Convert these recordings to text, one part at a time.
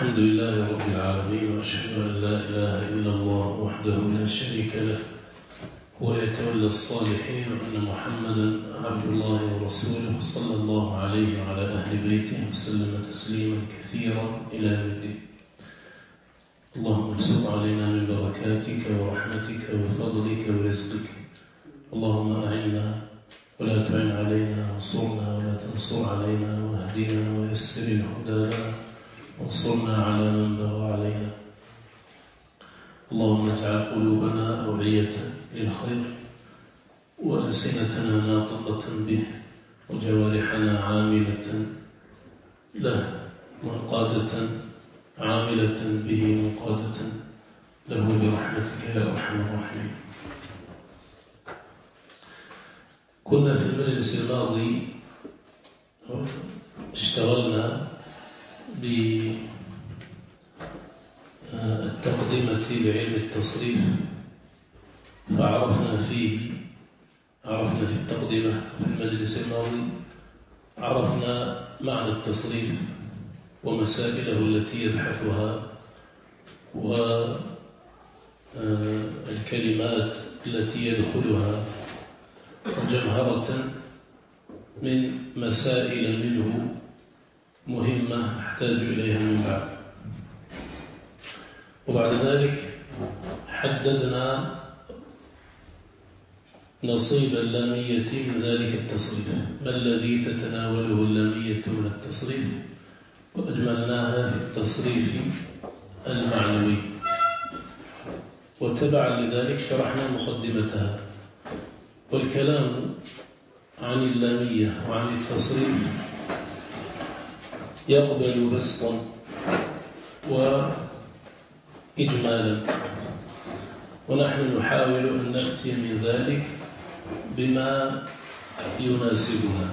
الحمد لله رب العالمين، وأشهد أن لا إله إلا الله وحده لا شريك له هو يتولى الصالحين، وأن محمدا عبد الله ورسوله صلى الله عليه وعلى أهل بيته وسلم تسليما كثيرا إلى يوم الدين. اللهم ابسط علينا من بركاتك ورحمتك وفضلك ورزقك. اللهم أعنا ولا تعن علينا، وانصرنا ولا تنصر علينا، واهدنا ويسر الهدى لنا، وانصرنا على من بغى علينا. اللهم اجعل قلوبنا أوعية للخير، وألسنتنا ناطقة به، وجوارحنا عاملة له منقادة، عاملة به منقادة له برحمتك يا أرحم الراحمين. كنا في المجلس الماضي اشتغلنا بالتقدمة بعلم التصريف، فعرفنا في التقدمة في المجلس الماضي عرفنا معنى التصريف ومسائله التي يبحثها، والكلمات التي يدخلها، وجمهرة من مسائل منه مهمة نحتاج إليها من بعد. وبعد ذلك حددنا نصيب اللامية من ذلك التصريف، ما الذي تتناوله اللامية من التصريف، وأجملناها في التصريف المعنوي. وتبعا لذلك شرحنا مقدمتها. والكلام عن اللامية وعن التصريف يقبل بسطا وإجمالا، ونحن نحاول أن نأتي من ذلك بما يناسبنا.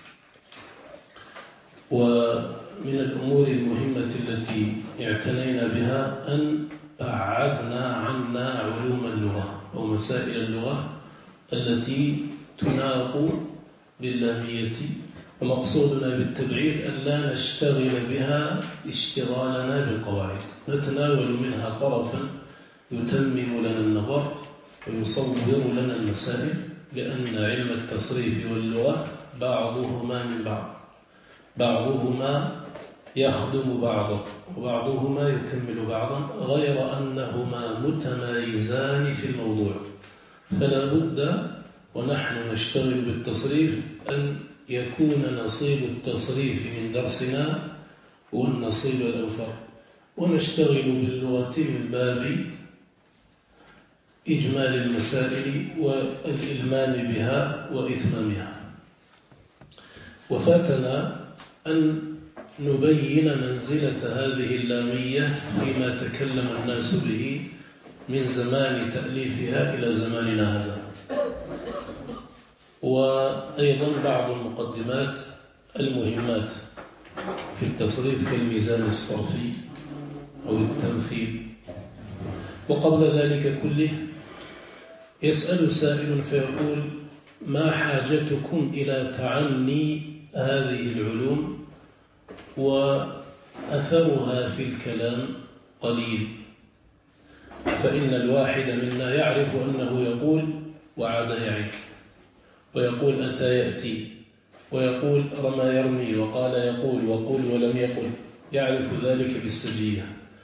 ومن الأمور المهمة التي اعتنينا بها أن بعدنا عنا علوم اللغة أو مسائل اللغة التي تناق باللامية، ومقصودنا بالتبعيد أن لا نشتغل بها اشتغالنا بالقواعد، نتناول منها طرفا يتمم لنا النظر ويصور لنا المسائل، لأن علم التصريف واللغة بعضهما من بعض، بعضهما يخدم بعضا وبعضهما يكمل بعضا، غير أنهما متمايزان في الموضوع. فلا بد ونحن نشتغل بالتصريف أن يكون نصيب التصريف من درسنا هو النصيب الأوفر، ونشتغل باللغة من باب إجمال المسائل والإلمام بها وإتمامها. وفاتنا أن نبين منزلة هذه اللامية فيما تكلم الناس به من زمان تأليفها إلى زماننا هذا، وأيضا بعض المقدمات المهمات في التصريف كالميزان الصرفي أو التمثيل. وقبل ذلك كله يسأل سائل فيقول: ما حاجتكم إلى تعني هذه العلوم وأثرها في الكلام قليل؟ فإن الواحد منا يعرف أنه يقول وعاد يعد، ويقول أتى يأتي، ويقول رمى يرمي، وقال يقول، وقل ولم يقل، يعرف ذلك بالسجية،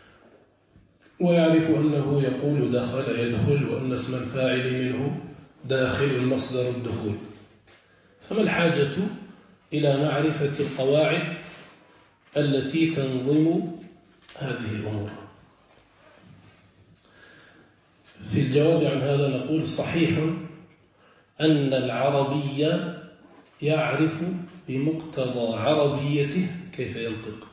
ويعرف أنه يقول دخل يدخل، وأن اسم الفاعل منه داخل المصدر الدخول. فما الحاجة إلى معرفة القواعد التي تنظم هذه الأمور؟ في الجواب عن هذا نقول: صحيح أن العربي يعرف بمقتضى عربيته كيف ينطق،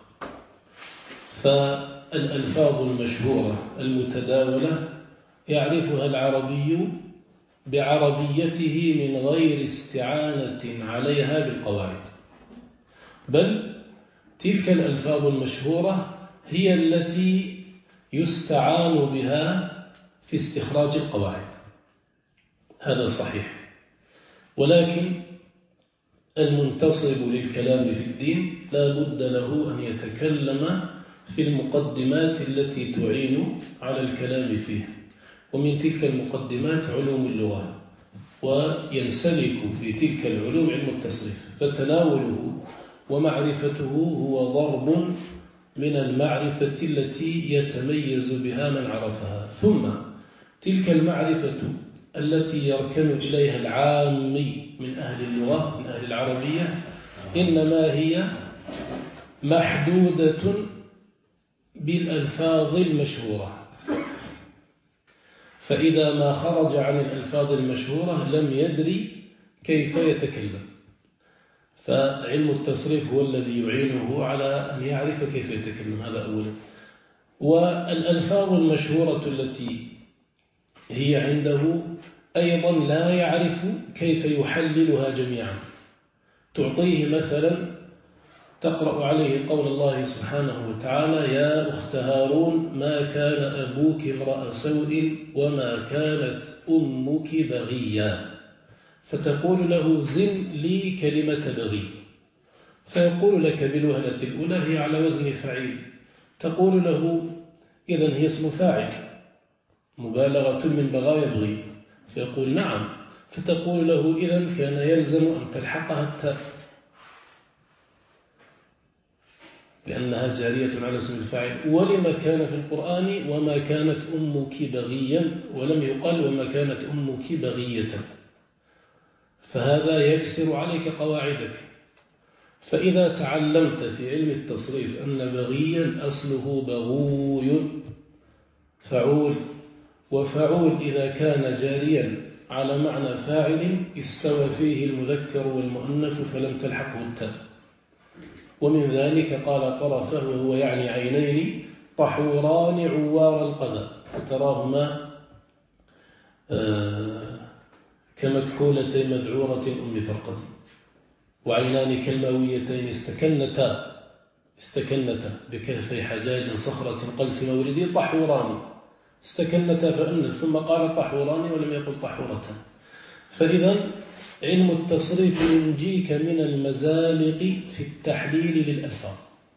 فالألفاظ المشهورة المتداولة يعرفها العربي بعربيته من غير استعانة عليها بالقواعد، بل تلك الألفاظ المشهورة هي التي يستعان بها في استخراج القواعد. هذا صحيح. ولكن المنتصب للكلام في الدين لا بد له أن يتكلم في المقدمات التي تعين على الكلام فيه، ومن تلك المقدمات علوم اللغة، وينسلك في تلك العلوم علم التصريف، فتناوله ومعرفته هو ضرب من المعرفة التي يتميز بها من عرفها. ثم تلك المعرفة التي يركن إليها العامي من أهل اللغة من أهل العربية إنما هي محدودة بالألفاظ المشهورة، فإذا ما خرج عن الألفاظ المشهورة لم يدري كيف يتكلم. فعلم التصريف هو الذي يعينه على أن يعرف كيف يتكلم، هذا أولا. والألفاظ المشهورة التي هي عنده أيضا لا يعرف كيف يحللها جميعا. تعطيه مثلا تقرأ عليه قول الله سبحانه وتعالى: يا أخت هارون ما كان أبوك امرأ سوء وما كانت أمك بغيا، فتقول له زن لي كلمة بغي، فيقول لك بالوهلة الأولى هي على وزن فعيل، تقول له إذن هي اسم فاعل مبالغة من بغى يبغي، فيقول نعم، فتقول له إذن كان يلزم أن تلحقها التاء لأنها جارية على اسم الفاعل. ولما كان في القرآن وما كانت أمك بغيا ولم يقل وما كانت أمك بغية، فهذا يكسر عليك قواعدك. فإذا تعلمت في علم التصريف أن بغيا أصله بغوي فعول، وفعول إذا كان جاريا على معنى فاعل استوى فيه المذكر والمؤنث فلم تلحقه التاء. ومن ذلك قال طرفه وهو يعني عينين طحوران عوار القذى، فتراهما كمكحولتين مذعورة أم فرقد، وعينان كالماويتين استكنتا بكهفي حجاج صخرة قلت مولدي طحوران، استكنتا فأنث، ثم قال طحوران ولم يقل طحورة. فإذا علم التصريف ينجيك من المزالق في التحليل للألفاظ،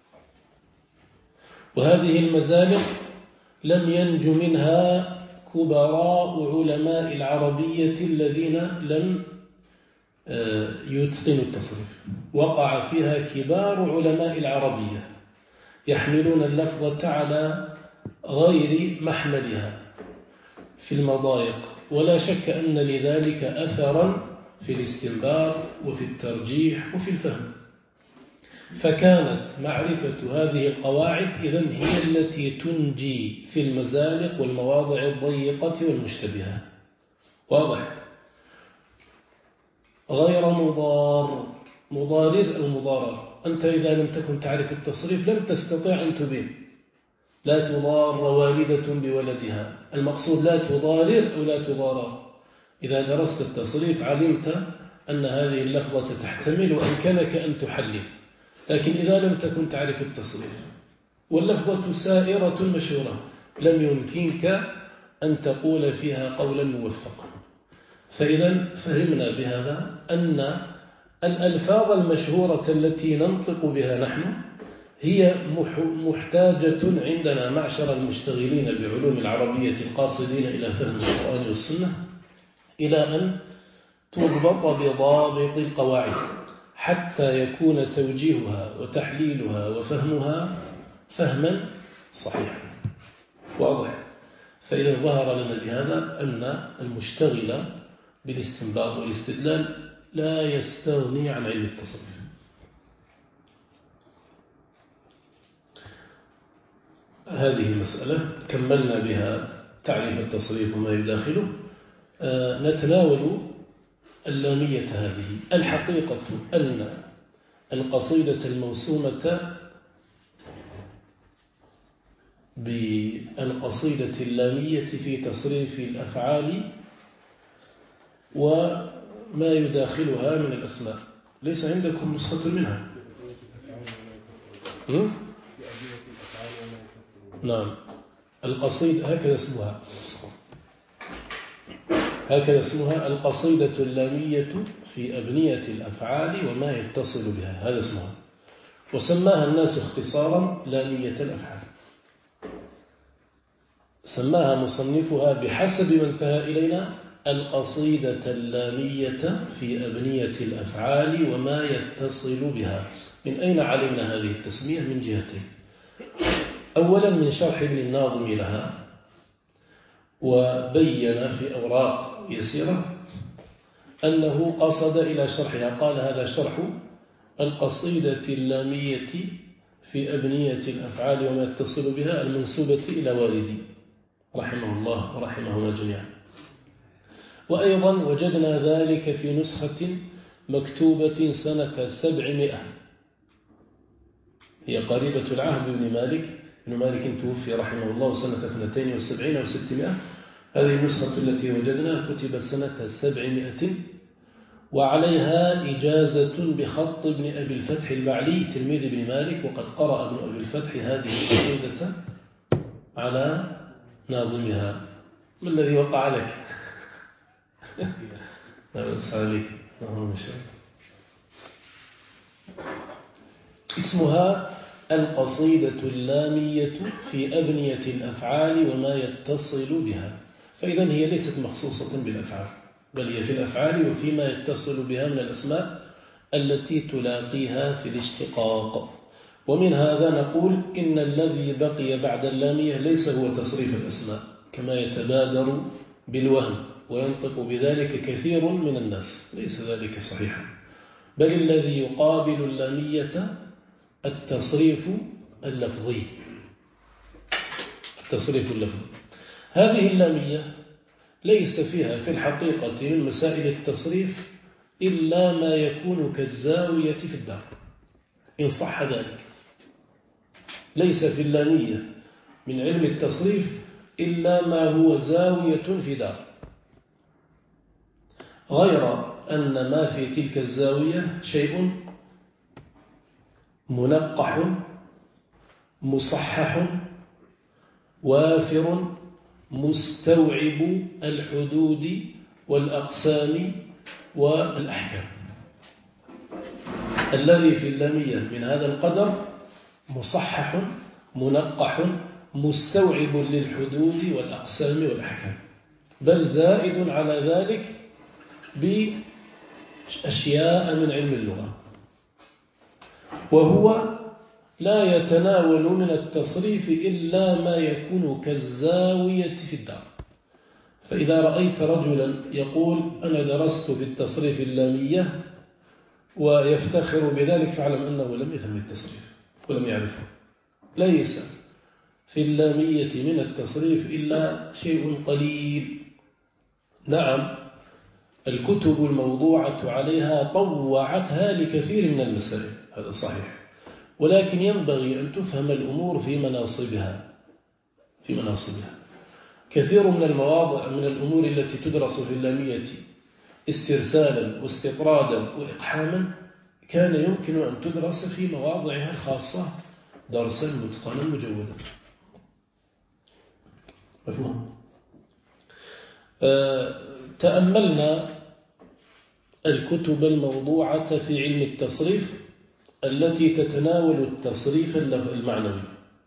وهذه المزالق لم ينج منها كبراء علماء العربية الذين لم يتقنوا التصريف، وقع فيها كبار علماء العربية يحملون اللفظة على غير محملها في المضايق، ولا شك أن لذلك أثرا في الاستنباط وفي الترجيح وفي الفهم. فكانت معرفة هذه القواعد إذن هي التي تنجي في المزالق والمواضع الضيقة والمشتبهة. واضح؟ غير مضارر أو مضارر. أنت إذا لم تكن تعرف التصريف لم تستطيع أن تبين. لا تضار والدة بولدها، المقصود لا تضارر أو لا تضارر. إذا درست التصريف علمت أن هذه اللفظة تحتمل وأمكنك أن تحلل، لكن إذا لم تكن تعرف التصريف واللفظة سائرة مشهورة لم يمكنك أن تقول فيها قولا موفقا. فإذا فهمنا بهذا أن الألفاظ المشهورة التي ننطق بها نحن هي محتاجة عندنا معشر المشتغلين بعلوم العربية القاصدين إلى فهم القرآن والسنة إلى أن تضبط بضابط القواعد حتى يكون توجيهها وتحليلها وفهمها فهما صحيحا. واضح؟ فإذا ظهر لنا بهذا أن المشتغل بالاستنباط والاستدلال لا يستغني عن علم التصرف. هذه مسألة كملنا بها تعريف التصريف وما يداخله. نتناول اللامية هذه. الحقيقة أن القصيدة الموسومة بالقصيدة اللامية في تصريف الأفعال وما يداخلها من الأسماء ليس عندكم نسخة منها؟ نعم، القصيدة هكذا اسمها القصيدة اللامية في أبنية الأفعال وما يتصل بها، هذا اسمها. وسماها الناس اختصارا لامية الأفعال. سماها مصنفها بحسب ما انتهى إلينا القصيدة اللامية في أبنية الأفعال وما يتصل بها. من أين علمنا هذه التسمية؟ من جهتين. أولا من شرح ابن الناظم لها، وبين في أوراق يسيرة أنه قصد إلى شرحها، قال هذا شرح القصيدة اللامية في أبنية الأفعال وما يتصل بها المنسوبة إلى والدي رحمه الله ورحمهما جميعا. وأيضا وجدنا ذلك في نسخة مكتوبة سنة 700، هي قريبة العهد بن مالك. ابن مالك توفي رحمه الله سنة 72 و600. هذه النسخة التي وجدنا كتب سنة 700، وعليها إجازة بخط ابن أبي الفتح البعلي تلميذ ابن مالك، وقد قرأ ابن أبي الفتح هذه القصيدة على ناظمها. ما الذي وقع لك؟ اسمها القصيدة اللامية في أبنية الأفعال وما يتصل بها. فإذا هي ليست مخصوصة بالأفعال، بل هي في الأفعال وفيما يتصل بها من الأسماء التي تلاقيها في الاشتقاق. ومن هذا نقول إن الذي بقي بعد اللامية ليس هو تصريف الأسماء كما يتبادر بالوهم وينطق بذلك كثير من الناس، ليس ذلك صحيحا، بل الذي يقابل اللامية التصريف اللفظي. التصريف اللفظي، هذه اللامية ليس فيها في الحقيقة من مسائل التصريف إلا ما يكون كالزاوية في الدار إن صح ذلك. ليس في اللامية من علم التصريف إلا ما هو زاوية في دار، غير أن ما في تلك الزاوية شيء منقح مصحح وافر مستوعب الحدود والأقسام والأحكام. الذي في اللامية من هذا القدر مصحح منقح مستوعب للحدود والأقسام والأحكام، بل زائد على ذلك بأشياء من علم اللغة، وهو لا يتناول من التصريف إلا ما يكون كالزاوية في الدار. فإذا رأيت رجلا يقول أنا درست في التصريف اللامية ويفتخر بذلك فاعلم أنه لم يفهم التصريف ولم يعرفه. ليس في اللامية من التصريف إلا شيء قليل. نعم الكتب الموضوعة عليها طوعتها لكثير من المسائل، هذا صحيح، ولكن ينبغي أن تفهم الأمور في مناصبها. كثير من المواضع من الأمور التي تدرس في اللامية استرسالا واستطرادا وإقحاما كان يمكن أن تدرس في مواضعها الخاصة درسا متقنا مجودا. مفهوم؟ تأملنا الكتب الموضوعة في علم التصريف التي تتناول التصريف المعنوي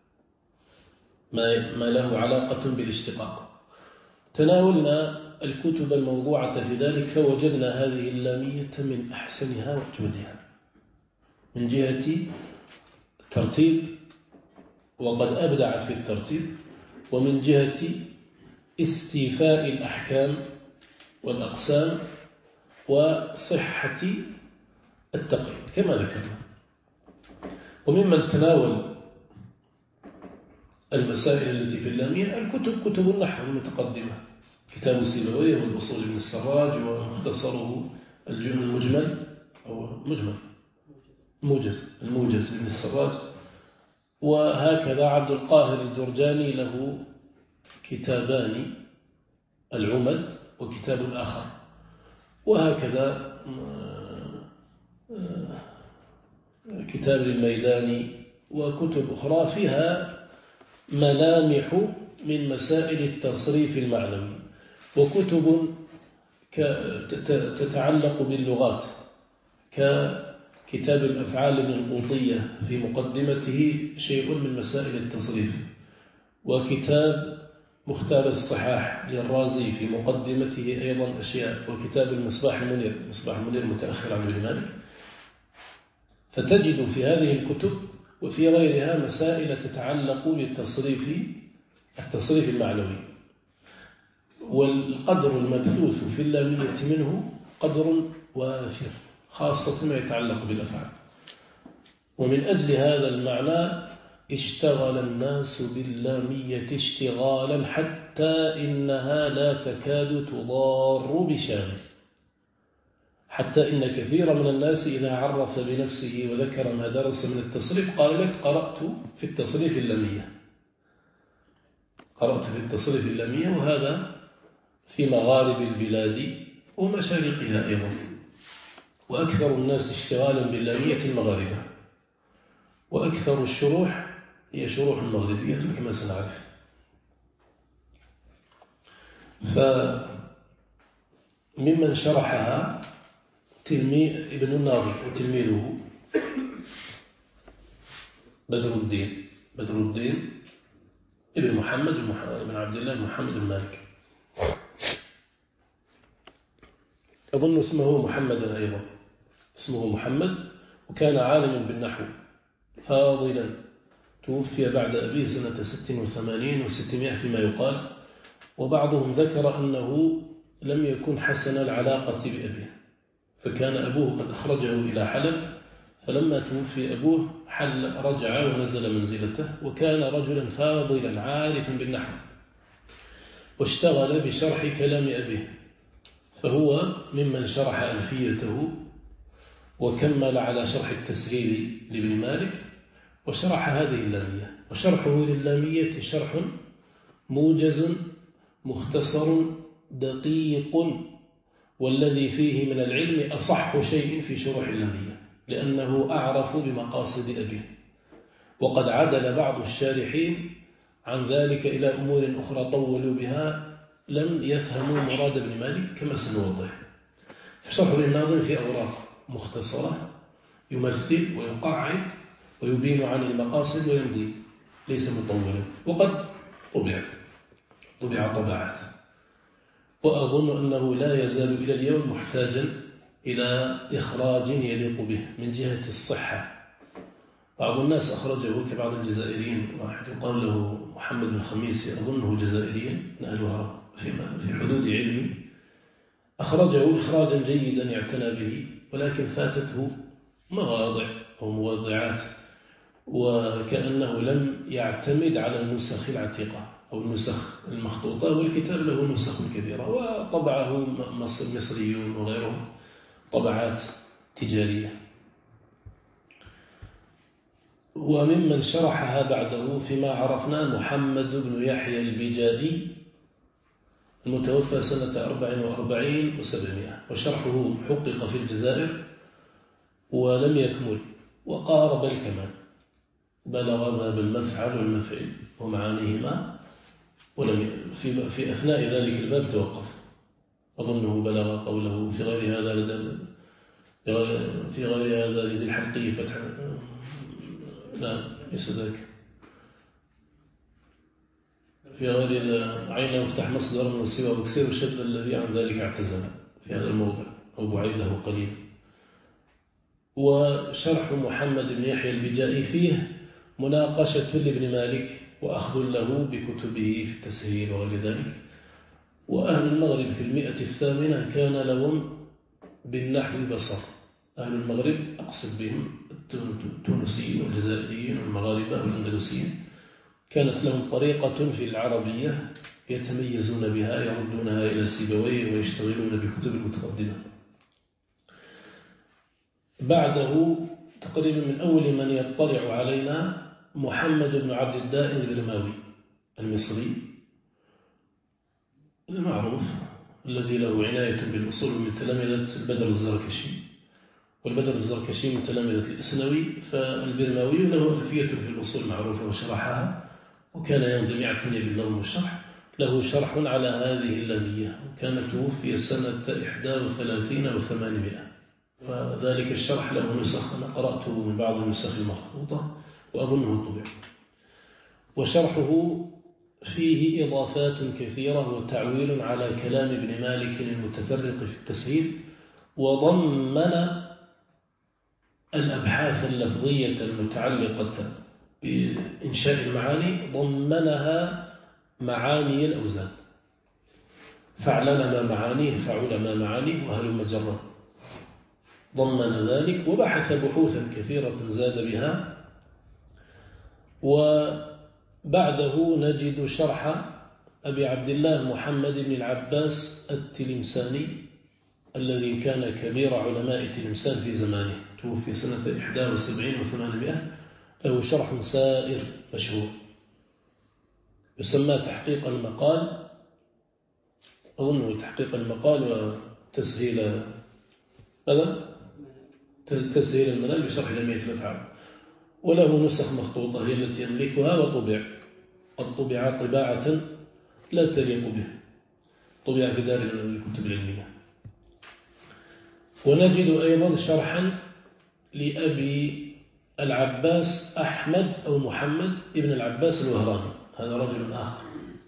ما له علاقة بالاشتقاق. تناولنا الكتب الموضوعة في ذلك فوجدنا هذه اللامية من أحسنها وأجودها من جهة ترتيب، وقد أبدعت في الترتيب، ومن جهة استيفاء الأحكام والأقسام وصحة التقييد كما ذكرنا. وممن تناول المسائل التي في اللامية كتب النحو المتقدمة، كتاب سيبويه والأصول ابن السراج ومختصره الموجز ابن السراج. وهكذا عبد القاهر الجرجاني له كتابان، العمد وكتاب آخر، وهكذا كتاب للميداني وكتب أخرى فيها ملامح من مسائل التصريف المعنوي، وكتب تتعلق باللغات كتاب الأفعال ابن القوطية في مقدمته شيء من مسائل التصريف، وكتاب مختار الصحاح للرازي في مقدمته أيضا أشياء، وكتاب المصباح المنير، المصباح المنير متأخر عن ابن مالك. فتجد في هذه الكتب وفي غيرها مسائل تتعلق بالتصريف المعنوي. والقدر المبثوث في اللامية منه قدر وافر، خاصة ما يتعلق بالأفعال. ومن أجل هذا المعنى اشتغل الناس باللامية اشتغالا حتى إنها لا تكاد تضار بشاغل، حتى إن كثير من الناس إذا عرف بنفسه وذكر ما درس من التصريف قال لك قرأت في التصريف اللامية، قرأت في التصريف اللامية، وهذا في مغارب البلاد ومشارقها أيضا. وأكثر الناس اشتغالا باللامية المغاربة، وأكثر الشروح هي شروح المغربية كما سنعرف. فممن شرحها ابن الناظر وتلميذه بدر الدين ابن محمد بن عبد الله بن محمد بن مالك، أظن اسمه محمد أيضا، اسمه محمد، وكان عالما بالنحو فاضلا، توفي بعد أبيه سنة 86 و600 فيما يقال. وبعضهم ذكر أنه لم يكن حسن العلاقة بأبيه، فكان أبوه قد أخرجه إلى حلب، فلما توفي أبوه رجع ونزل منزلته، وكان رجلا فاضلا عارفا بالنحو، واشتغل بشرح كلام أبيه، فهو ممن شرح ألفيته وكمل على شرح التسهيل لابن مالك، وشرح هذه اللامية. وشرحه لللامية شرح موجز مختصر دقيق، والذي فيه من العلم أصح شيء في شروح اللامية، لأنه أعرف بمقاصد أبيه. وقد عدل بعض الشارحين عن ذلك إلى أمور أخرى طولوا بها لم يفهموا مراد ابن مالك كما سنوضح. فشرح للناظم في أوراق مختصرة يمثل ويقعد ويبين عن المقاصد ويمضي، ليس مطولا. وقد طبع طبعات، وأظن أنه لا يزال إلى اليوم محتاجا إلى إخراج يليق به من جهة الصحة. بعض الناس أخرجه كبعض الجزائريين، واحد يقال له محمد بن خميسي أظنه جزائريا نألها في حدود علمي، أخرجه إخراجا جيدا يعتنى به، ولكن فاتته مواضع أو موضعات، وكأنه لم يعتمد على النسخ العتيقة أو النسخ المخطوطة، والكتاب له نسخ كثيرة، وطبعه مصريون وغيرهم طبعات تجارية. وممن شرحها بعده فيما عرفنا محمد بن يحيى البجادي المتوفى سنة 44 و700، وشرحه حقق في الجزائر ولم يكمل، وقارب الكمال، بلغ باب المفعل والمفعل ومعانيهما، ولم في أثناء ذلك الباب توقف. أظنه بلغ قوله في غير هذا لذي الحلقي فتح، لا ليس ذاك، في غير عين مفتح مصدر من السوى بكسير الشد الذي عن ذلك اعتزل في هذا الموضع أو بعيده قليلا. وشرح محمد بن يحيى البجائي فيه مناقشة لابن مالك وأخذ له بكتبه في التسهيل وغير ذلك. وأهل المغرب في 108 كان لهم بالنحو بصر. أهل المغرب أقصد بهم التونسيين والجزائريين والمغاربة والأندلسيين، كانت لهم طريقة في العربية يتميزون بها، يردونها إلى سيبويه ويشتغلون بكتب المتقدمة. بعده تقريبا من أول من يطلع علينا محمد بن عبد الدائم البرماوي المصري المعروف، الذي له عناية بالأصول من تلامذة البدر الزركشي، والبدر الزركشي من تلامذة الإسنوي، فالبرماوي له ألفية في الأصول معروفة وشرحها، وكان ينظم يعتني بالنظم والشرح، له شرح على هذه اللامية، وكان توفي سنة 31 و800 وذلك الشرح له نسخ، أنا قرأته من بعض النسخ المخطوطة وأظنه طبع. وشرحه فيه إضافات كثيرة وتعويل على كلام ابن مالك المتفرق في التسهيل، وضمن الأبحاث اللفظية المتعلقة بإنشاء المعاني ضمنها معاني الأوزان، فعلل ما معانيه فعل ما معانيه وهلم جرا، ضمن ذلك وبحث بحوثا كثيرة زاد بها. وبعده نجد شرح أبي عبد الله محمد بن العباس التلمساني الذي كان كبير علماء تلمسان في زمانه، توفي سنة 71 و800، له شرح سائر مشهور يسمى تحقيق المقال، أظنه تحقيق المقال وتسهيل ماذا؟ تسهيل المنال بشرح جميع الأفعال، وله نسخ مخطوطة هي التي يملكها وطبع، قد طبع طباعة لا تليق به، طبع في دار الكتب العلمية. ونجد أيضا شرحا لأبي العباس أحمد أو محمد ابن العباس الوهراني، هذا رجل آخر.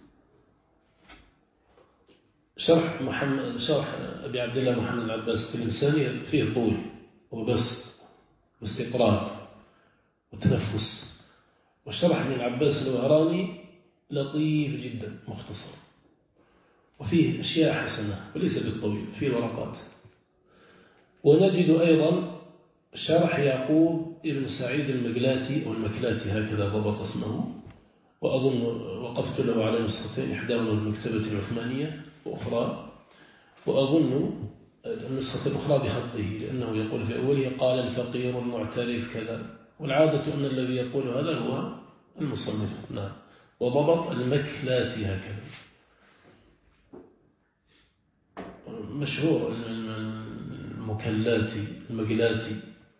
شرح أبي عبد الله محمد العباس التلمساني فيه طول وبسط واستقراض وتنفس، وشرح ابن العباس الوهراني لطيف جدا مختصر، وفيه أشياء حسنة وليس بالطويل، فيه ورقات. ونجد أيضا شرح يعقوب ابن سعيد المقلاتي أو المكلاتي هكذا ضبط اسمه، وأظن وقفت له على نسختين، إحداهما المكتبة العثمانية وأخرى، وأظن النسخة الأخرى بخطه، لأنه يقول في أوله قال الفقير المعترف كذا، والعادة أن الذي يقول هذا هو المصنف. نعم. وضبط المكلاتي هكذا مشهور، المقلاتي.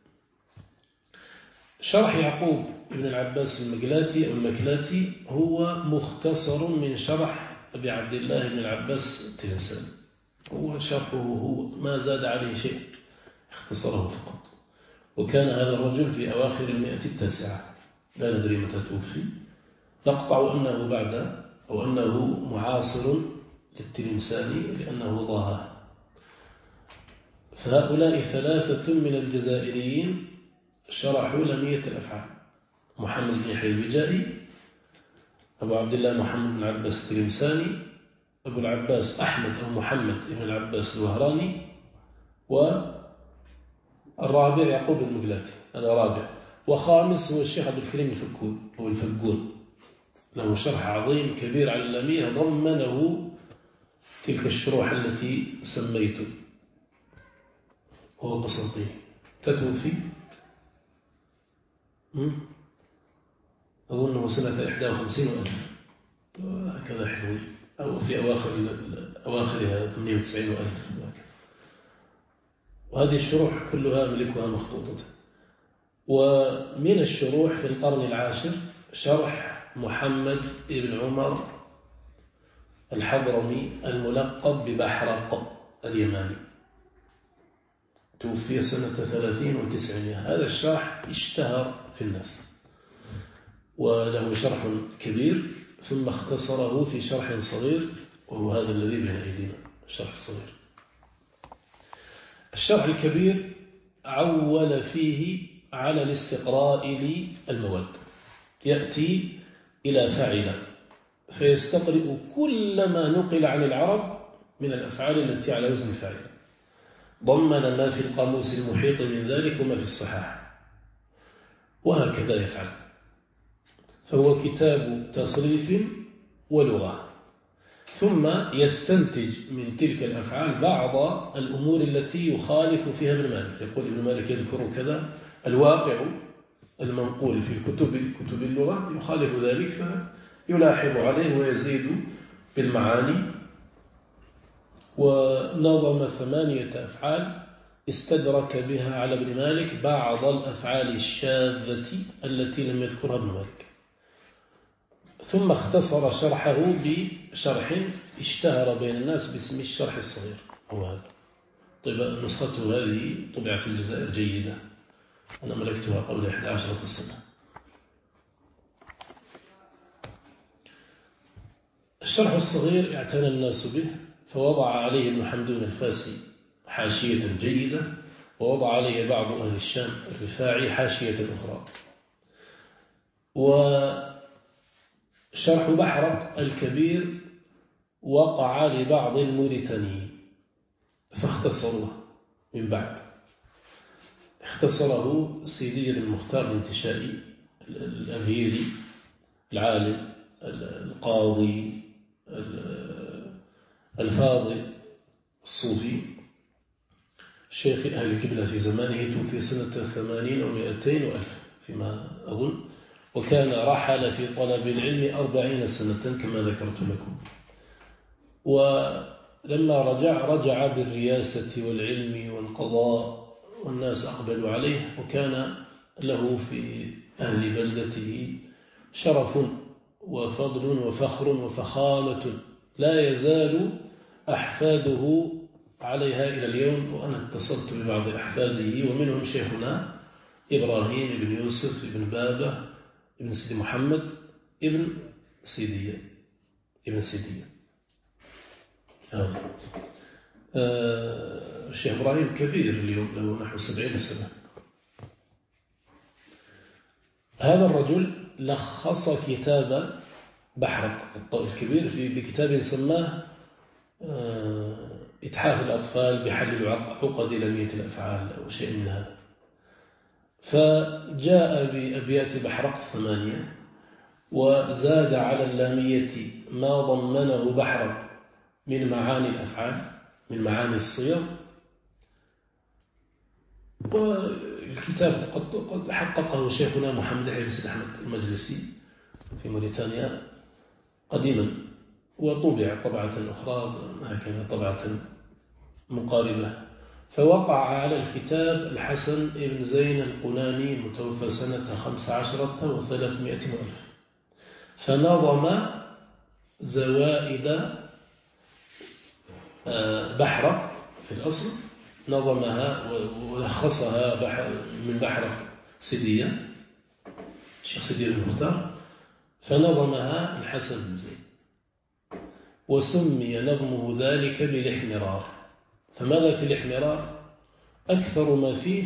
شرح يعقوب ابن العباس المقلاتي أو المكلاتي هو مختصر من شرح أبي عبد الله بن العباس التلمساني، هو شرحه هو ما زاد عليه شيء، اختصره فقط. وكان هذا الرجل في أواخر 109، لا ندري متى توفي، نقطع أنه بعد أو أنه معاصر للتلمساني لأنه ضاهى. فهؤلاء 3 من الجزائريين شرحوا لمية الأفعال: محمد بن يحيى البجائي، أبو عبد الله محمد بن العباس التلمساني، أبو العباس أحمد أو محمد بن العباس الوهراني، والرابع يعقوب المقلاتي، هذا رابع. وخامس هو الشيخ عبد الكريم الفقون، له شرح عظيم كبير على اللامية ضمنه تلك الشروح التي سميت، وهو قسنطيني، تتوفي أظنه سنة 51 وألف هكذا حفظي، أو في أواخرها 98 وألف. وهذه الشروح كلها ملكها مخطوطة. ومن الشروح في القرن العاشر شرح محمد بن عمر الحضرمي الملقب ببحرق اليماني، توفي سنة 30 و900. هذا الشرح اشتهر في الناس، وله شرح كبير ثم اختصره في شرح صغير، وهو هذا الذي بين أيدينا، الشرح الصغير. الشرح الكبير عول فيه على الاستقراء للمواد، يأتي إلى فاعل فيستقرئ كل ما نقل عن العرب من الأفعال التي على وزن فاعل، ضمن ما في القاموس المحيط من ذلك وما في الصحاح، وهكذا يفعل. فهو كتاب تصريف ولغة، ثم يستنتج من تلك الأفعال بعض الأمور التي يخالف فيها ابن مالك. يقول ابن مالك يذكر كذا، الواقع المنقول في كتب اللغة يخالف ذلك، فيلاحظ عليه ويزيد بالمعاني. ونظم 8 أفعال استدرك بها على ابن مالك بعض الأفعال الشاذة التي لم يذكرها ابن مالك، ثم اختصر شرحه بشرح اشتهر بين الناس باسم الشرح الصغير، هو هذا نسخته هذه طبعت في الجزائر جيدة، أنا ملكتها قبل 11 سنة. الشرح الصغير اعتنى الناس به، فوضع عليه ابن حمدون الفاسي حاشية جيدة، ووضع عليه بعض أهل الشام الرفاعي حاشية أخرى. وشرح بحرق الكبير وقع لبعض الموريتانيين فاختصروه من بعد، اختصره سيدي المختار الانتشائي الأميري العالم القاضي الفاضل الصوفي شيخ أهل القبلة في زمانه، توفي سنة 80 أو 200 وألف فيما أظن، وكان رحل في طلب العلم 40 سنة كما ذكرت لكم. ولما رجع بالرياسة والعلم والقضاء والناس أقبلوا عليه، وكان له في أهل بلدته شرف وفضل وفخر وفخامة لا يزال أحفاده عليها إلى اليوم. وأنا اتصلت ببعض أحفاده ومنهم شيخنا إبراهيم بن يوسف بن بابة ابن سيدي محمد ابن سيدية الشيخ إبراهيم كبير اليوم، له نحو 70 سنة. هذا الرجل لخص كتاب بحرق الكبير بكتاب سماه إتحاف الأطفال بحل عقد لمية الأفعال أو شيء من هذا. فجاء بأبيات بحرق 8، وزاد على اللامية ما ضمنه بحرق من معاني الأفعال، من معاني الصيغ. والكتاب قد حققه شيخنا محمد بن سيد أحمد المجلسي في موريتانيا قديما، وطبع طبعة أخرى هكذا طبعة مقاربة. فوقع على الكتاب الحسن بن زين القناني المتوفى سنة 15 و300 ألف، فنظم زوائد بحرق في الأصل، نظمها ولخصها من بحرق سيدية الشيخ سيدي المختار، فنظمها الحسن بن زين، وسمي نظمه ذلك بالاحمرار. فماذا في الاحمرار؟ أكثر ما فيه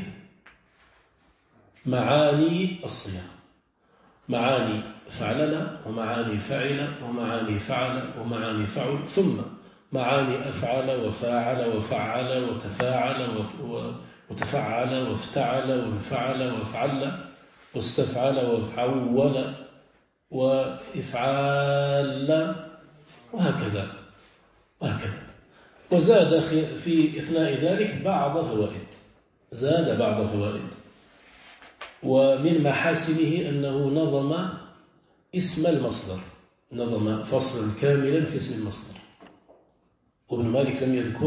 معاني الصيغ، معاني فعلل ومعاني فعل ومعاني فعل ومعاني فعل، ثم معاني أفعل وفاعل وفعل وتفاعل وتفعل وافتعل وانفعل وافعل واستفعل وافعول وإفعال وهكذا. وزاد في إثناء ذلك بعض فوائد، زاد بعض فوائد. ومن محاسنه أنه نظم اسم المصدر، نظم فصلا كاملا في اسم المصدر. وابن مالك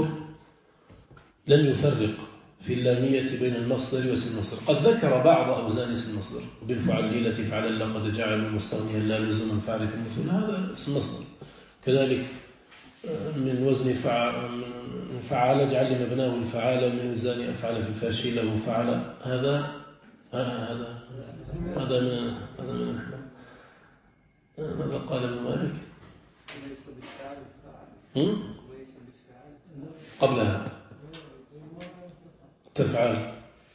لم يفرق في اللامية بين المصدر واسم المصدر. قد ذكر بعض أوزان اسم المصدر، بالفعليلة فعل لقد جعل مستغنيا لا لزوما فعل في المثل، هذا اسم المصدر. كذلك من وزن فعل اجعل مبناه الفعال، من وزن أفعل في الفاشلة وفعل، هذا من ماذا قال ابن مالك؟ قبلها تفعل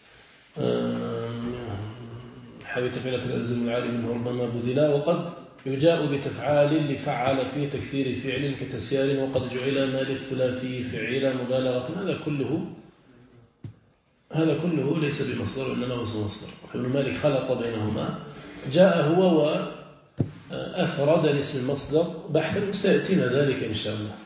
حوي تفعيلة الألزم العالي منه ربما بدلا، وقد يجاء بتفعال لفعل في تكثير فعل كتسيار، وقد جعل ما للثلاثي فعل مبالغة. هذا كله ليس بمصدر إنما هو مصدر. ابن مالك خلط بينهما، جاء هو وأفرد لاسم المصدر بحثا، وسيأتينا ذلك إن شاء الله.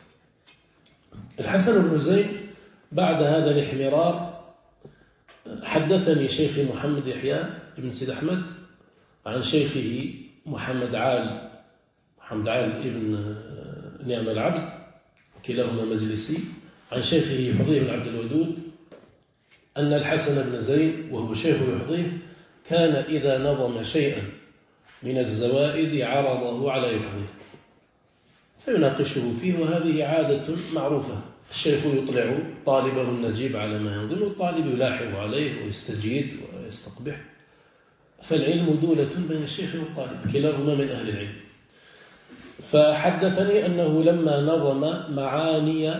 الحسن بن زين بعد هذا الاحمرار حدثني شيخي محمد يحيى بن سيد أحمد عن شيخه محمد عال ابن نعم العبد، كلاهما مجلسي، عن شيخه حضيه بن عبد الودود، أن الحسن بن زين وهو شيخ يحضيه كان إذا نظم شيئا من الزوائد عرضه على يحضيه فيناقشه فيه، وهذه عادة معروفة الشيخ يطلع طالبه النجيب على ما ينظم، والطالب يلاحظ عليه ويستجيد ويستقبح. فالعلم دولة بين الشيخ والطالب، كلاهما من أهل العلم. فحدثني أنه لما نظم معاني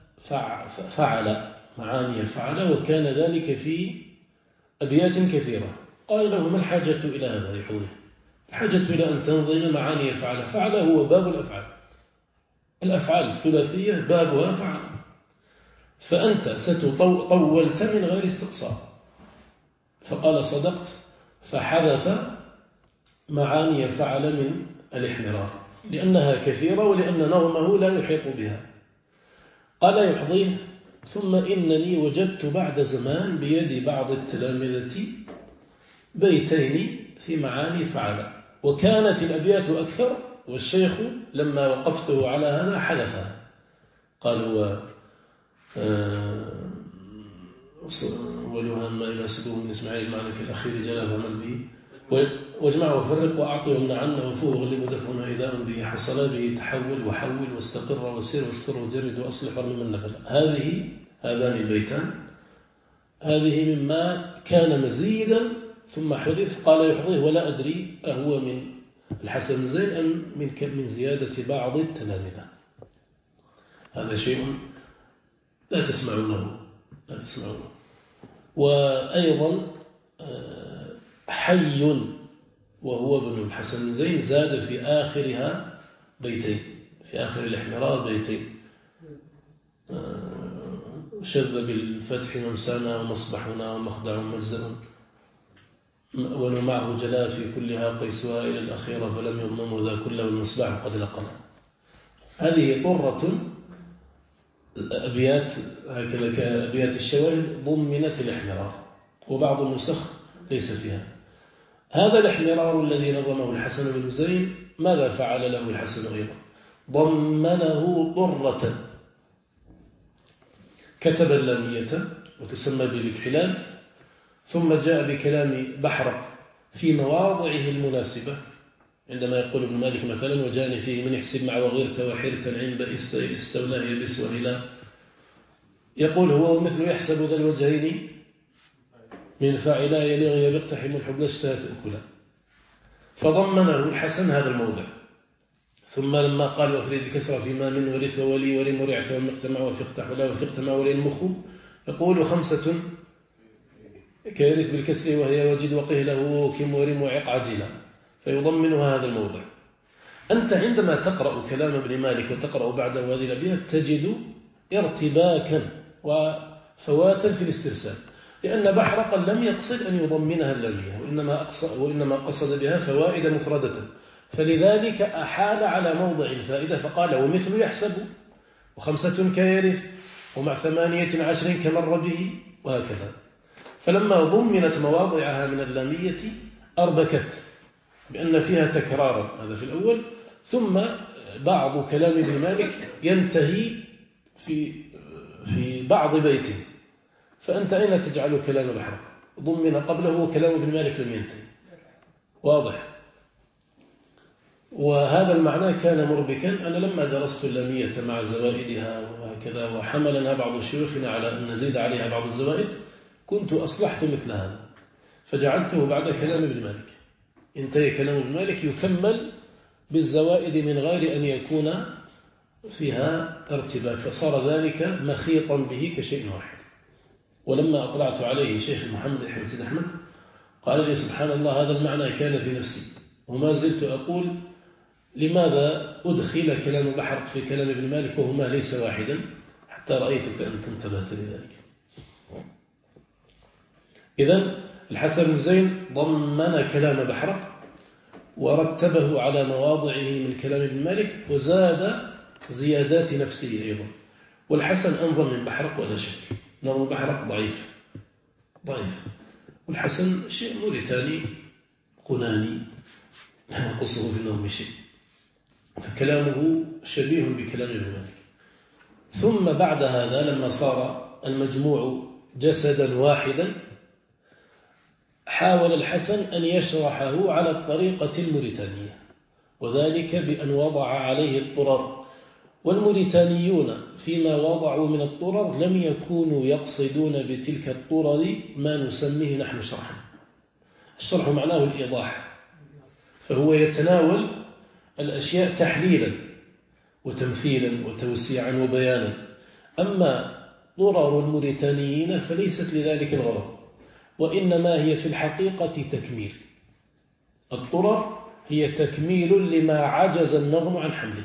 فعل وكان ذلك في أبيات كثيرة، قال له: ما الحاجة إلى هذا يا حوله؟ الحاجة إلى أن تنظم معاني فعل هو باب الأفعال، الأفعال الثلاثية بابها فعل، فأنت طولت من غير استقصاء. فقال: صدقت. فحذف معاني فعل من الاحمرار لأنها كثيرة ولأن نظمه لا يحيط بها. قال يحظيه: ثم إنني وجدت بعد زمان بيد بعض التلامذة بيتين في معاني فعل، وكانت الأبيات أكثر، والشيخ لما وقفته على هذا حذفها. قال: هو ولها ما يناسبه من إسماعيل معنى كالأخير جلال عمل به، واجمع وفرق وأعطيهم عنه وفوه غلب ودفعنا إذا به حصل به تحول وحول واستقر وسير واستر وجرد وأصلح ورمي من نفل. هذان البيتان هذه مما كان مزيدا ثم حدث. قال يحظيه: ولا أدري أهو من الحسن بن زين أم من زيادة بعض التلامذة. هذا شيء لا تسمعونه. وأيضا حي وهو ابن الحسن بن زين زاد في آخرها بيتين، في آخر الاحمرار بيتين: شذ بالفتح ممسانا ومصبحنا ومخدع ملزم ونمعه جلا في كلها قيسها إلى الأخيرة فلم يضمم ذا كله والمصباح قد لقنا. هذه طرة أبيات هكذا كأبيات الشواهد ضمنت الاحمرار، وبعض النسخ ليس فيها. هذا الاحمرار الذي نظمه الحسن بن زين ماذا فعل له الحسن أيضا؟ ضمنه طرة، كتب اللامية وتسمى بالاكحلال، ثم جاء بكلام بحرق في مواضعه المناسبة، عندما يقول ابن مالك مثلا: وجاني فيه من يحسب مع وغيرت وحيرت العين استولاه يبس وهلا، يقول: هو مثل يحسب ذا الوجهين من فاعلا يلغي يقتحم الحبل اشتهت أكلا. فضمنه الحسن هذا الموضع. ثم لما قال: وفريد الكسرى فيما من ورث ولي ورم ورعت ومقتمع وفقت حلا وفقت مع ولي المخو، يقول: 5 كيرث بالكسر وهي وجد وقهله كم ورم وعق عجلا، فيضمنها هذا الموضع. أنت عندما تقرأ كلام ابن مالك وتقرأ بعد هذه الأبيات تجد ارتباكا وفواتا في الاسترسال، لأن بحرقا لم يقصد أن يضمنها اللامية، وإنما قصد بها فوائد مفردة، فلذلك أحال على موضع الفائدة فقال: ومثل يحسب 5 كيرث ومع 18 كمر به، وهكذا. فلما ضمنت مواضعها من اللامية أربكت بأن فيها تكرارا، هذا في الأول. ثم بعض كلام ابن مالك ينتهي في بعض بيته، فأنت أين تجعل كلام بحرق؟ ضمن قبله وكلام ابن مالك لم ينتهي، واضح. وهذا المعنى كان مربكا. أنا لما درست اللامية مع زوائدها وهكذا وحملنا بعض شيوخنا على أن نزيد عليها بعض الزوائد، كنت أصلحت مثل هذا فجعلته بعد كلام ابن مالك. انتهي كلام ابن مالك يكمل بالزوائد من غير أن يكون فيها ارتباك، فصار ذلك مخيطا به كشيء واحد. ولما أطلعت عليه شيخ محمد حسين أحمد قال لي: سبحان الله، هذا المعنى كان في نفسي وما زلت أقول لماذا أدخل كلام بحرق في كلام ابن مالك وهما ليس واحدا، حتى رأيتك أنت انتبهت لذلك. إذن الحسن بن زين ضمن كلام بحرق ورتبه على مواضعه من كلام ابن مالك وزاد زيادات نفسه أيضا. والحسن أنظم من بحرق ولا شك، نظم بحرق ضعيف، والحسن شيء موريتاني قناني لا ينقصه في النظم شيء، فكلامه شبيه بكلام ابن مالك. ثم بعد هذا لما صار المجموع جسدا واحدا حاول الحسن أن يشرحه على الطريقة الموريتانية، وذلك بأن وضع عليه الطرر والموريتانيون فيما وضعوا من الطرر لم يكونوا يقصدون بتلك الطرر ما نسميه نحن شرحا. الشرح معناه الإيضاح، فهو يتناول الأشياء تحليلا وتمثيلا وتوسيعا وبيانا. أما طرر الموريتانيين فليست لذلك الغرض، وإنما هي في الحقيقة تكميل. الطرر هي تكميل لما عجز النظم عن حمله،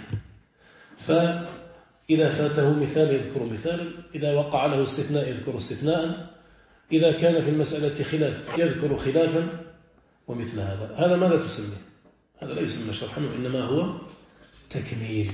فإذا فاته مثال يذكر مثالا، إذا وقع له استثناء يذكر استثناء، إذا كان في المسألة خلاف يذكر خلافا ومثل هذا. هذا ماذا تسميه؟ هذا لا يسمى شرحا، وإنما هو تكميل.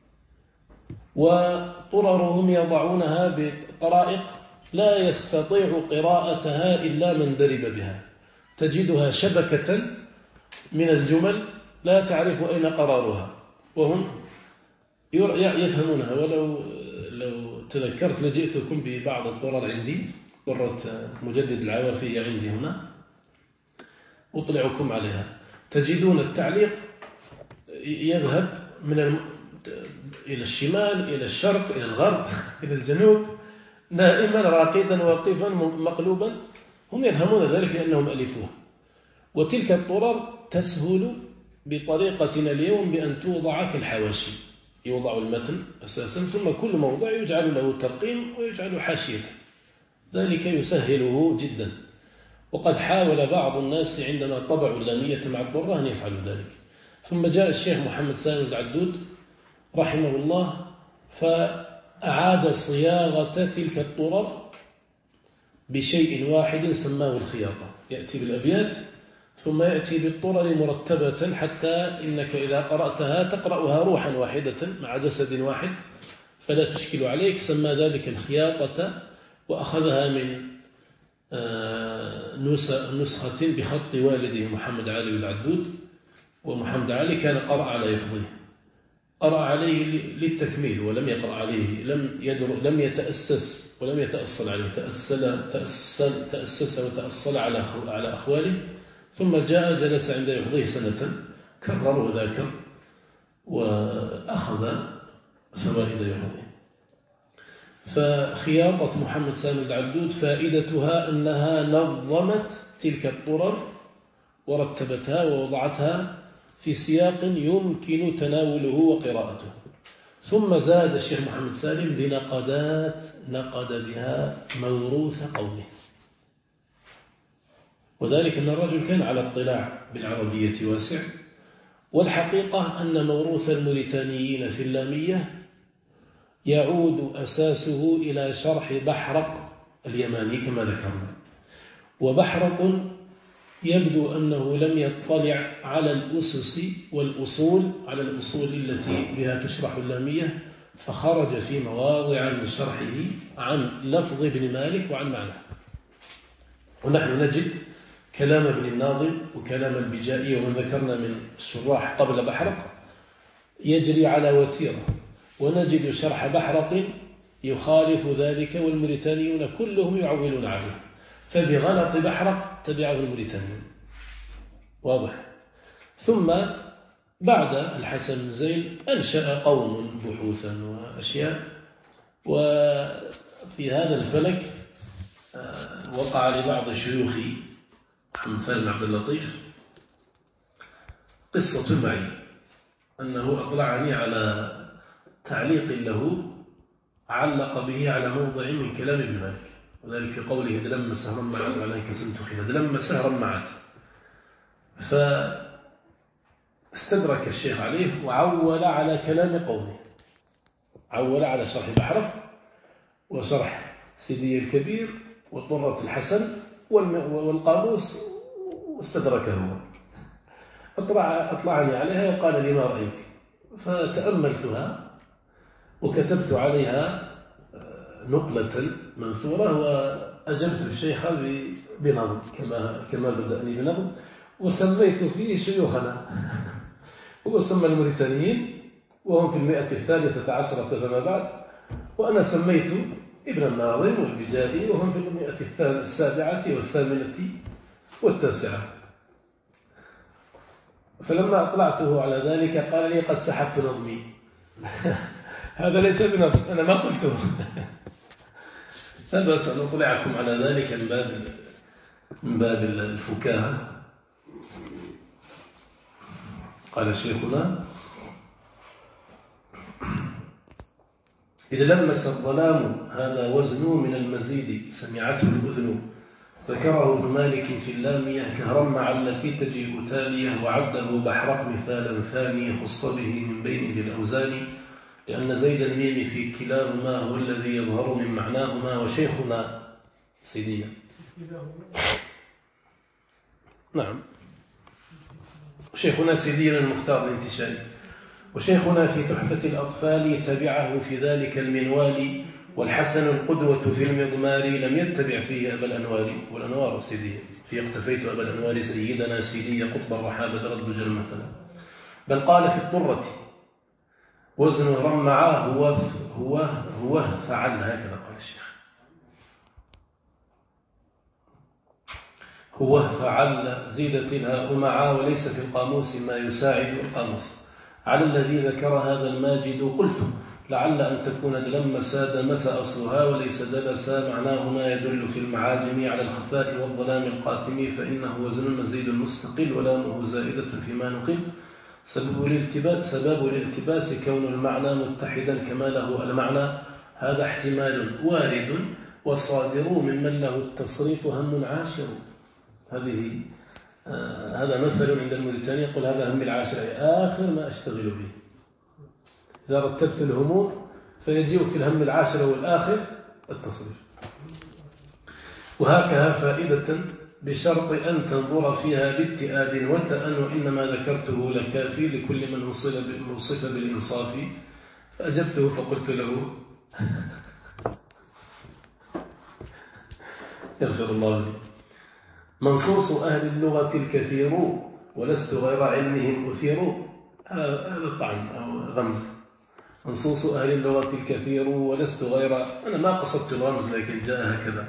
وطررهم يضعونها بطرائق لا يستطيع قراءتها إلا من درب بها، تجدها شبكة من الجمل لا تعرف أين قرارها، وهم يفهمونها. لو تذكرت لجئتكم ببعض الطرر عندي، طرة مجدد العوافي عندي هنا، أطلعكم عليها. تجدون التعليق يذهب إلى الشمال، إلى الشرق، إلى الغرب، إلى الجنوب، نائما راقدا واقفا مقلوبا. هم يفهمون ذلك لأنهم ألفوه. وتلك الطرر تسهل بطريقتنا اليوم بأن توضع كالحواشي، يوضع المتن أساسا، ثم كل موضع يجعل له ترقيم ويجعل حاشيته، ذلك يسهله جدا. وقد حاول بعض الناس عندما طبعوا اللامية مع الضرة أن يفعلوا ذلك. ثم جاء الشيخ محمد سالم العدود رحمه الله فأعاد صياغة تلك الطرر بشيء واحد سماه الخياطة. يأتي بالأبيات ثم يأتي بالطرر مرتبة، حتى إنك إذا قرأتها تقرأها روحا واحدة مع جسد واحد فلا تشكل عليك. سمى ذلك الخياطة، وأخذها من نسخة بخط والده محمد علي العدود. ومحمد علي كان قرأ على يقظيه، قرأ عليه للتكميل، ولم يقرأ عليه، لم يتأسس ولم يتأصل عليه، تأسس وتأصل على أخواله. ثم جاء جلس عند يقظيه سنة، كرر وذاكر وأخذ فوائد يقظيه. فخياطة محمد سامي العدود فائدتها أنها نظمت تلك الطرر ورتبتها ووضعتها في سياق يمكن تناوله وقراءته. ثم زاد الشيخ محمد سالم بنقدات نقد بها موروث قومه، وذلك أن الرجل كان على اطلاع بالعربية واسع. والحقيقة أن موروث الموريتانيين في اللامية يعود أساسه إلى شرح بحرق اليماني كما ذكرنا. وبحرق يبدو أنه لم يطلع على الأسس والأصول، على الأصول التي بها تشرح اللامية، فخرج في مواضع من شرحه عن لفظ ابن مالك وعن معناه. ونحن نجد كلام ابن الناظم وكلام البجائي ومن ذكرنا من الشراح قبل بحرق يجري على وتيرة، ونجد شرح بحرق يخالف ذلك، والموريتانيون كلهم يعولون عليه. فبغلط بحرق تبعه الموريتانيون، واضح. ثم بعد الحسن بن زين أنشأ قوم بحوثا وأشياء، وفي هذا الفلك وقع لبعض شيوخي محمد سالم عبد اللطيف قصة معي، أنه أطلعني على تعليق له علق به على موضع من كلام ابن مالك، وذلك في قوله دلما سهرا معت عليك سنت خلا، دلما سهرا معت. فاستدرك الشيخ عليه وعول على كلام قومه، عول على شرح بحرق وشرح سيدي الكبير وطرة الحسن والقاموس، واستدركه. أطلعني عليها وقال لي ما رأيك؟ فتأملتها وكتبت عليها نقلة منثورة، وأجبت الشيخ بنظم كما بدأني بنظم، وسميت فيه شيوخنا. هو سمى الموريتانيين وهم في 113 فما بعد، وأنا سميت ابن الناظم والبجائي وهم في 107 و8 و9. فلما أطلعته على ذلك قال لي قد سحبت نظمي. هذا ليس بنظر، أنا ما قلته. لا بأس أن أطلعكم على ذلك من باب الفكاهة. قال شيخنا: إذا لمس الظلام هذا وزن من المزيد سمعته الأذن. ذكره ابن مالك في اللامية كهرمع التي تجيء تالية، وعده بحرق مثالا ثاني خص به من بين ذي الأوزان، لأن زيد الميم في كلاهما هو الذي يظهر من معناهما. وشيخنا سيدية، نعم، شيخنا سيديا المختار الانتشاري. وشيخنا في تحفة الأطفال تبعه في ذلك المنوال، والحسن القدوة في المضمار لم يتبع فيه أبا الأنوار. والأنوار سيدية في اقتفيت أبا الأنوار سيدنا سيدي قطب الرحابة رد جل مثلا. بل قال في الطرة: وزن رمعا هو فعل. هكذا قال الشيخ: هو فعل زيدت الهاء معا، وليس في القاموس ما يساعد القاموس. على الذي ذكر هذا الماجد قلت: لعل أن تكون دلمس دمس أصلها، وليس دلس معناه ما يدل في المعاجم على الخفاء والظلام القاتم، فإنه وزن مزيد مستقل ولامه زائدة فيما نقل. سبب الالتباس كون المعنى متحدا كما له المعنى. هذا احتمال وارد وصادر ممن له التصريف هم عاشر. هذا مثل عند الموريتاني يقول: هذا هم العاشر، آخر ما أشتغل به. إذا رتبت الهموم فيجيء في الهم العاشر والآخر التصريف. وهكذا فائدة بشرط أن تنظر فيها باتئاب وتأن، وإنما ذكرته لكافي لكل من وصف بالإنصاف. فأجبته فقلت له: يغفر الله لي. منصوص أهل اللغة الكثير، ولست غير علمهم أثير. هذا طعن أو غمز. منصوص أهل اللغة الكثير ولست غير، أنا ما قصدت الغمز لكن جاء هكذا.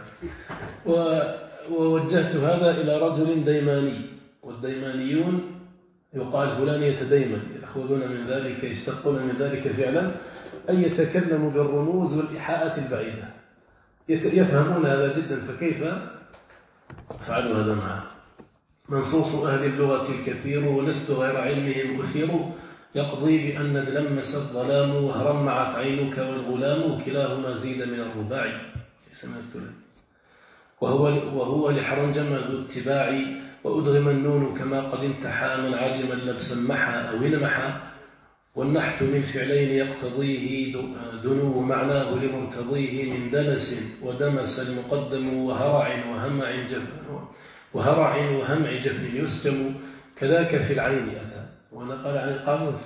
ووجهت هذا إلى رجل ديماني، والديمانيون يقال فلان يتديمن، يأخذون من ذلك، يشتقون من ذلك فعلا أن يتكلموا بالرموز والإيحاءات البعيدة. يفهمون هذا جدا، فكيف فعلوا هذا معه؟ منصوص أهل اللغة الكثير ولست غير علمهم أثير، يقضي بأن لمس الظلام وهرمعت عينك والغلام، كلاهما زيد من الرباع ليس من الثلاث. وهو لحرنجم ذو اتباع، وأدغم النون كما قد انتحى من عدم لبسا محى أو انمحى. والنحت من فعلين يقتضيه دنو معناه لمرتضيه، من دنس ودمس المقدم وهرع وهمع جفن يسكم، كذاك في العين أتى. ونقل عن القاموس: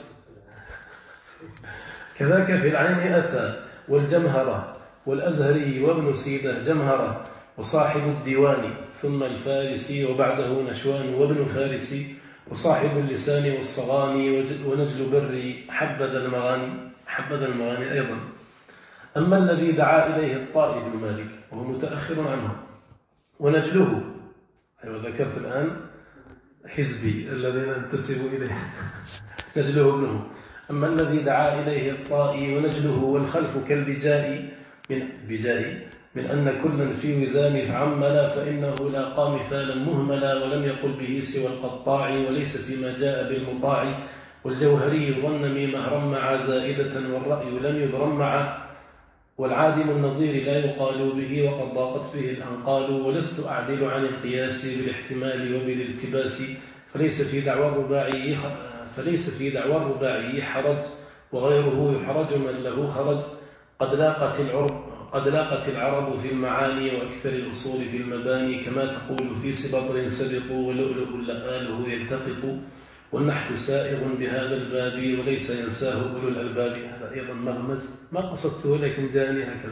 كذاك في العين أتى والجمهرة والأزهري وابن سيدة جمهرة، وصاحب الديوان ثم الفارسي وبعده نشوان وابن فارسي، وصاحب اللسان والصغاني ونجل بري حبذا المغاني أيضا. أما الذي دعا إليه الطائي بن مالك وهو متأخر عنه، ونجله، أيوة ذكرت الآن حزبي الذين انتسبوا إليه نجله ابنه. أما الذي دعا إليه الطائي ونجله والخلف كالبجاء من أن كلا في وزان فعملا، فإنه لاقى مثالا مهملا ولم يقل به سوى القطاع، وليس فيما جاء بالمطاع. والجوهري ظن ميم رمع زائدة، والرأي لم يبرمع، والعادم النظير لا يقال به وقد ضاقت به الأنقال. ولست أعدل عن القياس بالاحتمال وبالالتباس، فليس في دعوى الرباعي حرج، وغيره يحرج من له خرج. قد لاقت العرب في المعاني وأكثر الأصول في المباني، كما تقول في سبطر سبق ولؤلؤ لآله يلتقط. والنحت سائغ بهذا الباب وليس ينساه أولو الألباب. هذا أيضا مغمز ما قصدته لكن جاءني هكذا.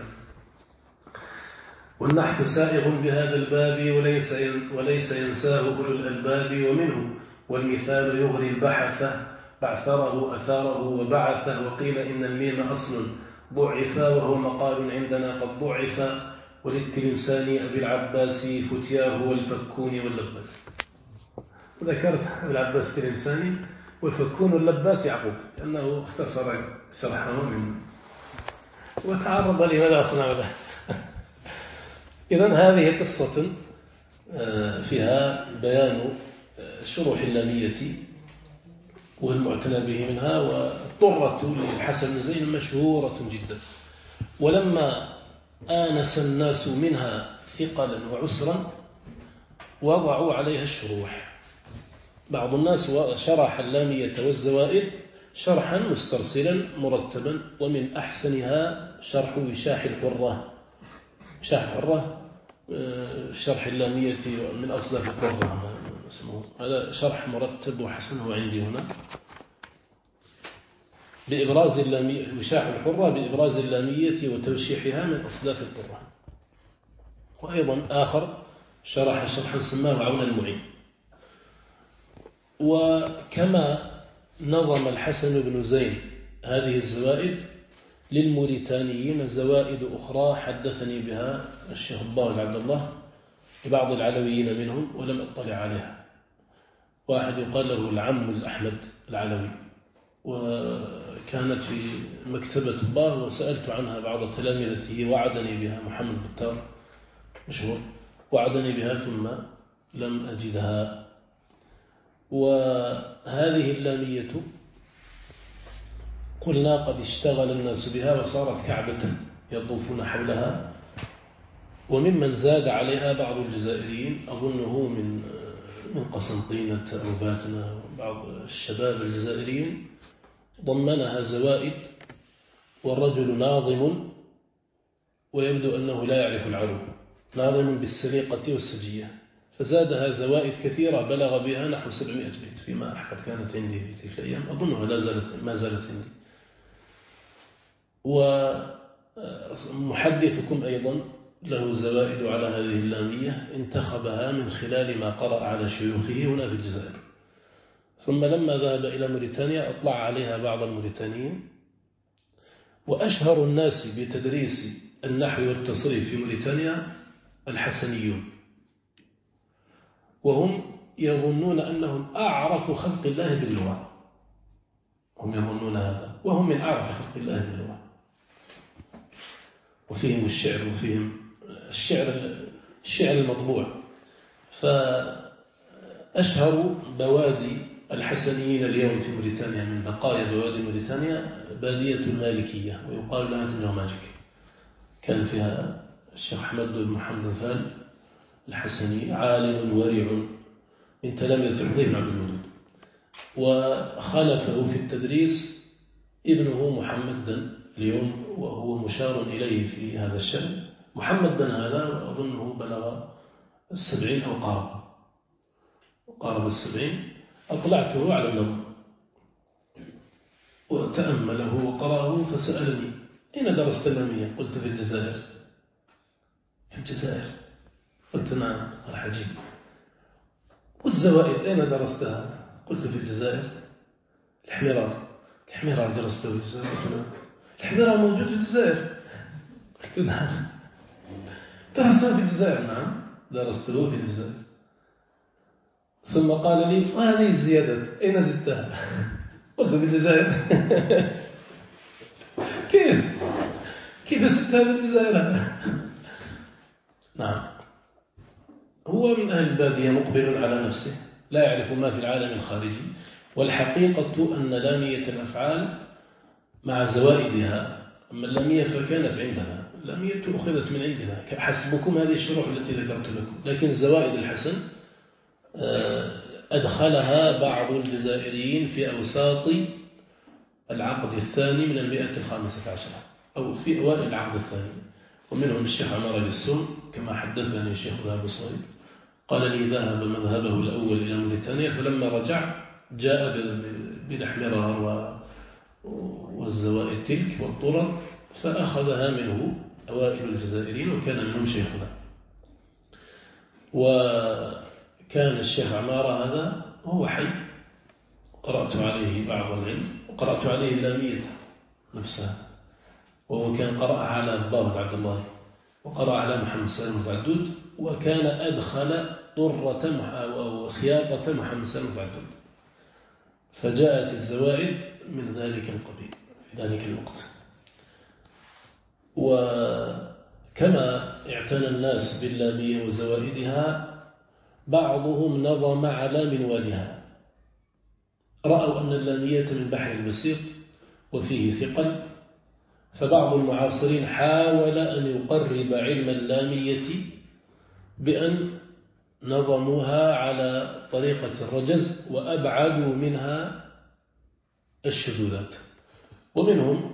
والنحت سائغ بهذا الباب وليس ينساه أولو الألباب. ومنه والمثال يغري البحث، بعثره أثاره وبعثه. وقيل إن الميم أصل ضعفا، وهو مقال عندنا قد ضعف. وللتلمسان أبي العباس فتياه والفكون واللباس. وذكرت أبي العباس التلمساني والفكون واللباس يعقوب، لأنه اختصر شرحه من وتعرض لماذا أصنع له. إذن هذه قصة فيها بيان شروح اللامية والمعتنى به منها، والطرة للحسن بن زين مشهورة جدا. ولما آنس الناس منها ثقلا وعسرا وضعوا عليها الشروح. بعض الناس شرح اللامية والزوائد شرحا مسترسلا مرتبا، ومن أحسنها شرح وشاح الحرة. وشاح الحرة شرح اللامية من أصداف الحرة، هذا شرح مرتب وحسن هو عندي هنا، بإبراز اللامية. وشاح الحرة بإبراز اللامية وتوشيحها من أصداف الحرة. وأيضا آخر شرح شرحا سماه عون المعين. وكما نظم الحسن بن زين هذه الزوائد للموريتانيين زوائد أخرى حدثني بها الشيخ الضاوي عبد الله لبعض العلويين منهم ولم أطلع عليها. واحد يقال له العم الأحمد العلوي، وكانت في مكتبة الله، وسألت عنها بعض تلامذته وعدني بها محمد بطار مشهور، وعدني بها ثم لم أجدها. وهذه اللامية قلنا قد اشتغل الناس بها وصارت كعبة يطوفون حولها. وممن زاد عليها بعض الجزائريين أظنه من قسنطينة أو باتنا، بعض الشباب الجزائريين ضمنها زوائد، والرجل ناظم ويبدو أنه لا يعرف العروض، ناظم بالسليقة والسجية، فزادها زوائد كثيرة بلغ بها نحو 700 بيت فيما أحفظ، كانت عندي في تلك الأيام، أظنها ما زالت عندي. ومحدثكم أيضا له زوائد على هذه اللامية انتخبها من خلال ما قرأ على شيوخه هنا في الجزائر. ثم لما ذهب إلى موريتانيا أطلع عليها بعض الموريتانيين. وأشهر الناس بتدريس النحو والتصريف في موريتانيا الحسنيون، وهم يظنون أنهم أعرف خلق الله باللغة، هم يظنون هذا، وهم من أعرف خلق الله باللغة، وفيهم الشعر، وفيهم الشعر المطبوع. فأشهر بوادي الحسنيين اليوم في موريتانيا من بقايا بوادي موريتانيا بادية المالكية، ويقال لها تنجر ماجيك. كان فيها الشيخ أحمد بن محمد فال الحسني، عالم ورع من تلامذة الحضير بن عبد الودود، وخلفه في التدريس ابنه محمد اليوم، وهو مشار إليه في هذا الشأن. محمد هذا أظنه بلغ 70 أو قارب 70. أطلعته على النظم وتأمله وقرأه، فسألني أين درست اللامية؟ قلت في الجزائر. في الجزائر؟ قلت نعم. قال عجيب. والزوائد أين درستها؟ قلت في الجزائر. الحميرار درسته في الجزائر؟ قلت نعم. الحميرار موجود في الجزائر؟ قلت نعم. درسته في الجزائر؟ نعم درسته في الجزائر. ثم قال لي وهذه الزيادة أين زدتها؟ قلت في الجزائر. كيف زدتها في الجزائر؟ نعم. هو من أهل البادية مقبل على نفسه، لا يعرف ما في العالم الخارجي. والحقيقة أن لامية الأفعال مع زوائدها، أما اللامية فكانت عندنا، اللامية أخذت من عندنا حسبكم هذه الشروح التي ذكرت لكم، لكن زوائد الحسن أدخلها بعض الجزائريين في أوساط العقد الثاني من 115 أو في أوائل العقد الثاني، ومنهم الشيخ عمار بالسون كما حدثني الشيخ ذهب صيد، قال لي ذهب مذهبه الأول إلى موريتانيا، فلما رجع جاء بالحميرار والزوائد تلك والطرر، فأخذها منه أوائل الجزائريين، وكان منهم شيخنا. وكان الشيخ عمارة هذا هو حي، قرأت عليه بعض العلم، وقرأت عليه اللامية نفسها، وهو كان قرأ على الضابط عبد الله، وقرأ على محمد سالم متعدد، وكان أدخل طرة أو خياطة محمد سالم متعدد، فجاءت الزوائد من ذلك القبيل في ذلك الوقت. وكما اعتنى الناس باللامية وزوائدها بعضهم نظم على منوالها، رأوا أن اللامية من بحر البسيط وفيه ثقل، فبعض المعاصرين حاول أن يقرب علم اللامية بأن نظموها على طريقة الرجز وأبعدوا منها الشذوذات. ومنهم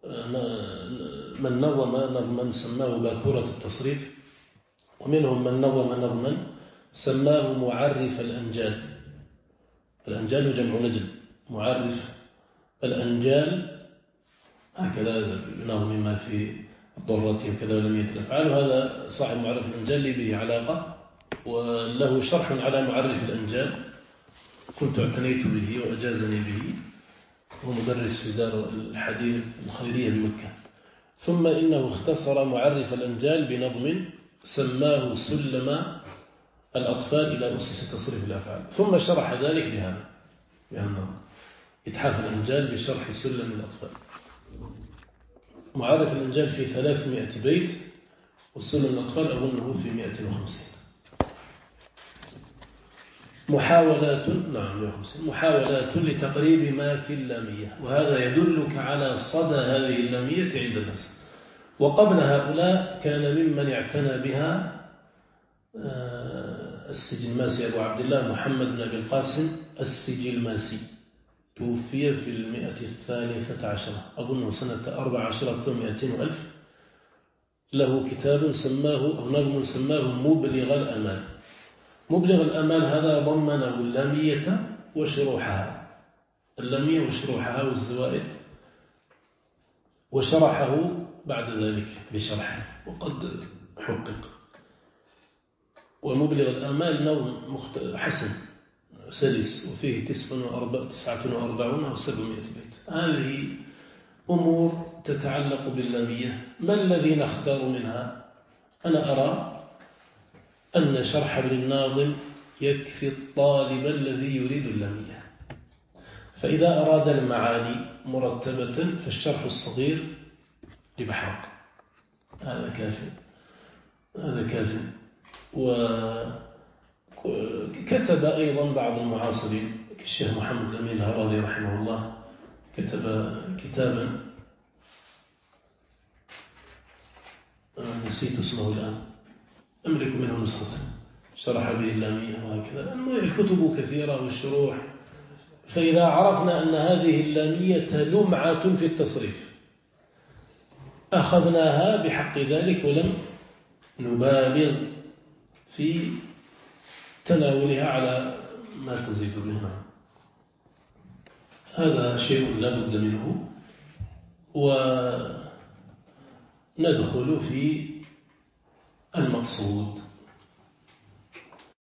من نظم نظما سماه باكورة التصريف، ومنهم من نظم نظما سماه معرف الأنجال. الأنجال جمع نجل، معرف الأنجال، هكذا نظم ما في الضرة وكذا ولمية الأفعال. وهذا صاحب معرف الأنجال لي به علاقة، وله شرح على معرف الأنجال كنت اعتنيت به وأجازني به، هو مدرس في دار الحديث الخيرية بمكة. ثم إنه اختصر معرف الأنجال بنظم سماه سلم الأطفال إلى أسس تصريف الأفعال، ثم شرح ذلك بهذا، بأنه إتحاف الأنجال بشرح سلم الأطفال. معرف الأنجال في 300 بيت، وسلم الأطفال أظنه في 150. محاولات لتقريب ما في اللامية، وهذا يدلك على صدى هذه اللامية عند الناس. وقبل هؤلاء كان ممن اعتنى بها السجلماسي أبو عبد الله محمد بن أبي القاسم السجلماسي، توفي في 113 أظن سنة 14 ألف. له كتاب سماه أو نظم سماه مبلغ الأمال. مبلغ الأمال هذا ضمنه اللامية وشروحها، اللامية وشروحها والزوائد، وشرحه بعد ذلك بشرحه وقد حقق. ومبلغ الأمال نظم حسن سلس، وفيه 49 أو 700 بيت. هذه أمور تتعلق باللامية. ما الذي نختار منها؟ أنا أرى أن شرح ابن الناظم يكفي الطالب الذي يريد اللامية. فإذا أراد المعاني مرتبة فالشرح الصغير لبحرق، هذا كافي، هذا كافي. وكتب أيضا بعض المعاصرين كالشيخ محمد الأمين الهرالي رحمه الله، كتب كتابا نسيت اسمه الآن، أملك منه نسخة، شرح به اللامية وهكذا. الكتب كثيرة والشروح. فإذا عرفنا أن هذه اللامية لمعة في التصريف أخذناها بحق ذلك، ولم نبالغ في تناولها على ما تزيد بها. هذا شيء لا بد منه. وندخل في المقصود.